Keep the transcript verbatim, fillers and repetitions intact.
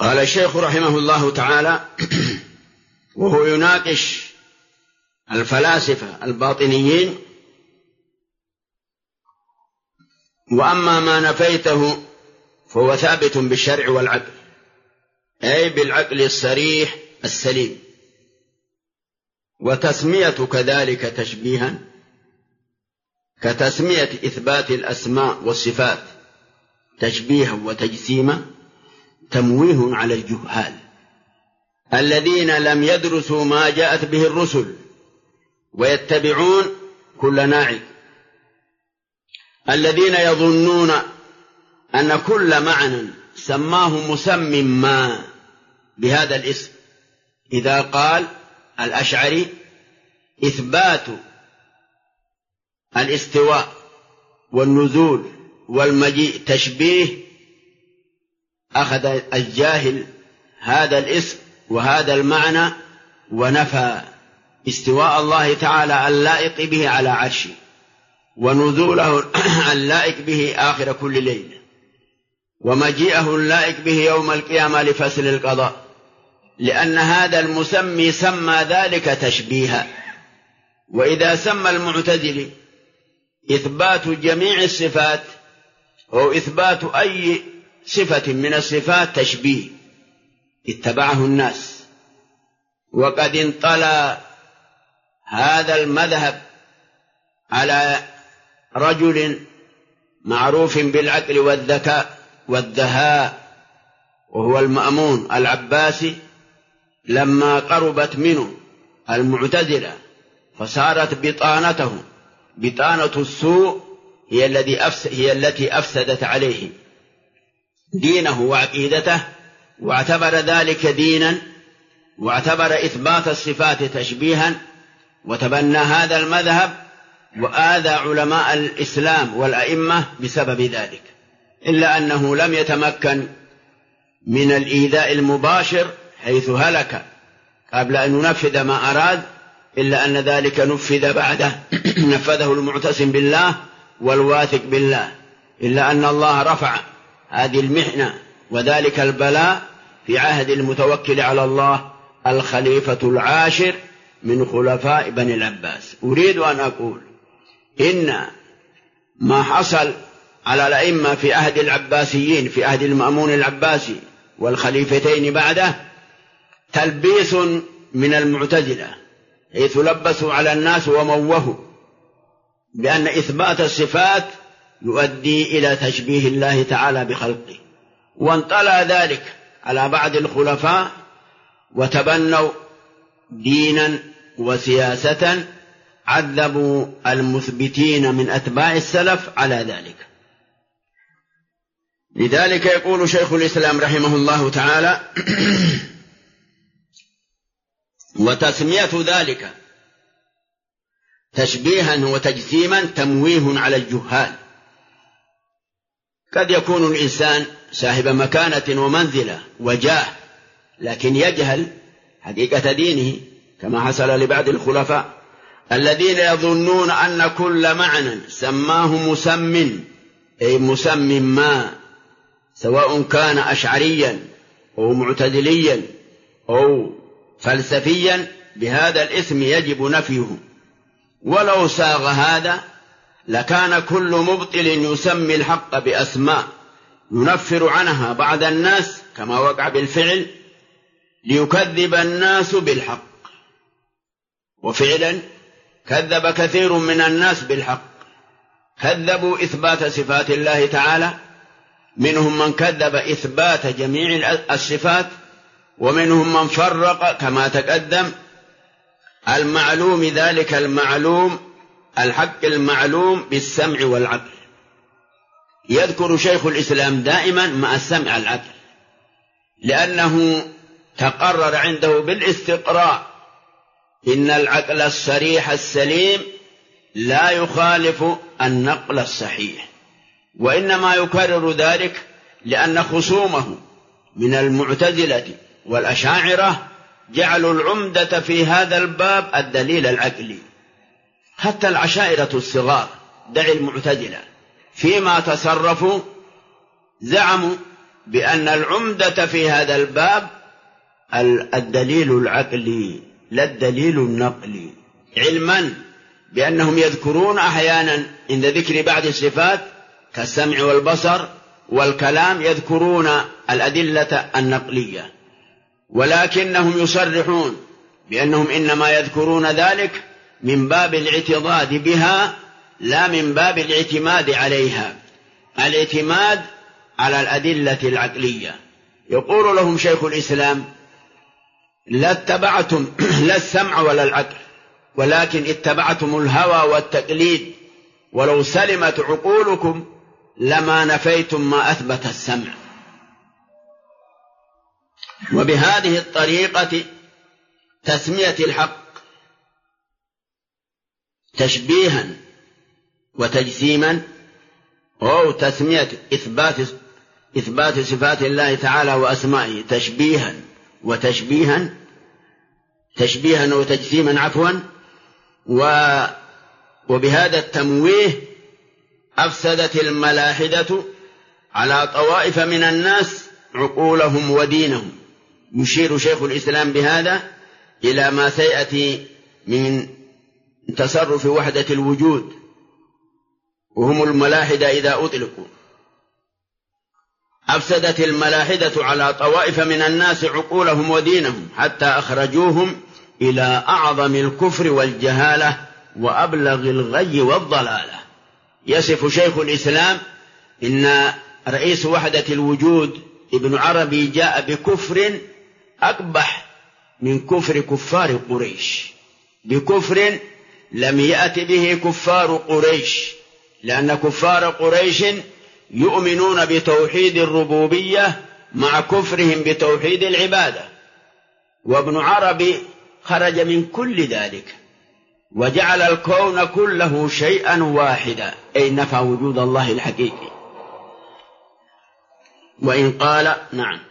قال الشيخ رحمه الله تعالى وهو يناقش الفلاسفة الباطنيين: وأما ما نفيته فهو ثابت بالشرع والعقل، أي بالعقل الصريح السليم، وتسمية كذلك تشبيها كتسمية إثبات الأسماء والصفات تشبيها وتجسيما تمويه على الجهال الذين لم يدرسوا ما جاءت به الرسل ويتبعون كل ناعق، الذين يظنون أن كل معنى سماه مسمى ما بهذا الاسم. إذا قال الأشعري إثبات الاستواء والنزول والمجيء تشبيه، أخذ الجاهل هذا الاسم وهذا المعنى ونفى استواء الله تعالى اللائق به على عرشه، ونزوله اللائق به آخر كل ليلة، ومجيئه اللائق به يوم القيامة لفصل القضاء، لأن هذا المسمي سمى ذلك تشبيها. وإذا سمى المعتزلي إثبات جميع الصفات أو إثبات أي صفة من الصفات تشبيه اتبعه الناس، وقد انطلى هذا المذهب على رجل معروف بالعقل والذكاء والدهاء، وهو المأمون العباسي، لما قربت منه المعتزلة فصارت بطانته بطانة السوء هي, الذي أفسد هي التي أفسدت عليه دينه وعقيدته، واعتبر ذلك دينا، واعتبر إثبات الصفات تشبيها، وتبنى هذا المذهب وآذى علماء الإسلام والأئمة بسبب ذلك، إلا أنه لم يتمكن من الإيذاء المباشر حيث هلك قبل أن ينفذ ما أراد، إلا أن ذلك نفذ بعده نفذه المعتصم بالله والواثق بالله، إلا أن الله رفع هذه المحنة وذلك البلاء في عهد المتوكل على الله الخليفة العاشر من خلفاء بني العباس. أريد أن أقول إن ما حصل على الأئمة في عهد العباسيين في عهد المأمون العباسي والخليفتين بعده تلبيس من المعتزلة، حيث لبسوا على الناس وموهوا بأن إثبات الصفات يؤدي إلى تشبيه الله تعالى بخلقه، وانطلى ذلك على بعض الخلفاء وتبنوا دينا وسياسة عذبوا المثبتين من أتباع السلف على ذلك. لذلك يقول شيخ الإسلام رحمه الله تعالى: وتسمية ذلك تشبيها وتجسيما تمويه على الجهال. قد يكون الإنسان صاحب مكانة ومنزلة وجاه، لكن يجهل حقيقة دينه، كما حصل لبعض الخلفاء الذين يظنون أن كل معنى سماه مسمٍ أي مسمٍ ما، سواء كان أشعريا أو معتزليا أو فلسفيا، بهذا الاسم يجب نفيه. ولو ساغ هذا لكان كل مبطل يسمي الحق بأسماء ينفر عنها بعض الناس كما وقع بالفعل ليكذب الناس بالحق، وفعلا كذب كثير من الناس بالحق، كذبوا إثبات صفات الله تعالى، منهم من كذب إثبات جميع الصفات، ومنهم من فرق كما تقدم المعلوم، ذلك المعلوم الحق المعلوم بالسمع والعقل. يذكر شيخ الإسلام دائما مع السمع العقل، لأنه تقرر عنده بالاستقراء إن العقل الصريح السليم لا يخالف النقل الصحيح، وإنما يكرر ذلك لأن خصومه من المعتزلة والأشاعرة جعلوا العمدة في هذا الباب الدليل العقلي. حتى العشائرة الصغار دع المعتزلة فيما تصرفوا زعموا بأن العمدة في هذا الباب الدليل العقلي لا الدليل النقلي، علما بأنهم يذكرون أحيانا عند ذكر بعض الصفات كالسمع والبصر والكلام يذكرون الأدلة النقلية، ولكنهم يصرحون بأنهم إنما يذكرون ذلك من باب الاعتضاد بها لا من باب الاعتماد عليها، الاعتماد على الأدلة العقلية. يقول لهم شيخ الإسلام: لا اتبعتم لا السمع ولا العقل، ولكن اتبعتم الهوى والتقليد، ولو سلمت عقولكم لما نفيتم ما أثبت السمع. وبهذه الطريقة تسمية الحق تشبيها وتجسيما، أو تسمية إثبات إثبات صفات الله تعالى وأسمائه تشبيها وتشبيها تشبيها وتجسيما عفوا وبهذا التمويه أفسدت الملاحدة على طوائف من الناس عقولهم ودينهم. يشير شيخ الإسلام بهذا إلى ما سيأتي من تصرف وحدة الوجود، وهم الملاحدة إذا أطلقوا. أفسدت الملاحدة على طوائف من الناس عقولهم ودينهم حتى أخرجوهم إلى أعظم الكفر والجهالة وأبلغ الغي والضلالة. يصف شيخ الإسلام إن رئيس وحدة الوجود ابن عربي جاء بكفر أقبح من كفر كفار قريش، بكفر لم يأت به كفار قريش، لأن كفار قريش يؤمنون بتوحيد الربوبية مع كفرهم بتوحيد العبادة، وابن عربي خرج من كل ذلك وجعل الكون كله شيئا واحدا، أي نفى وجود الله الحقيقي. وإن قال نعم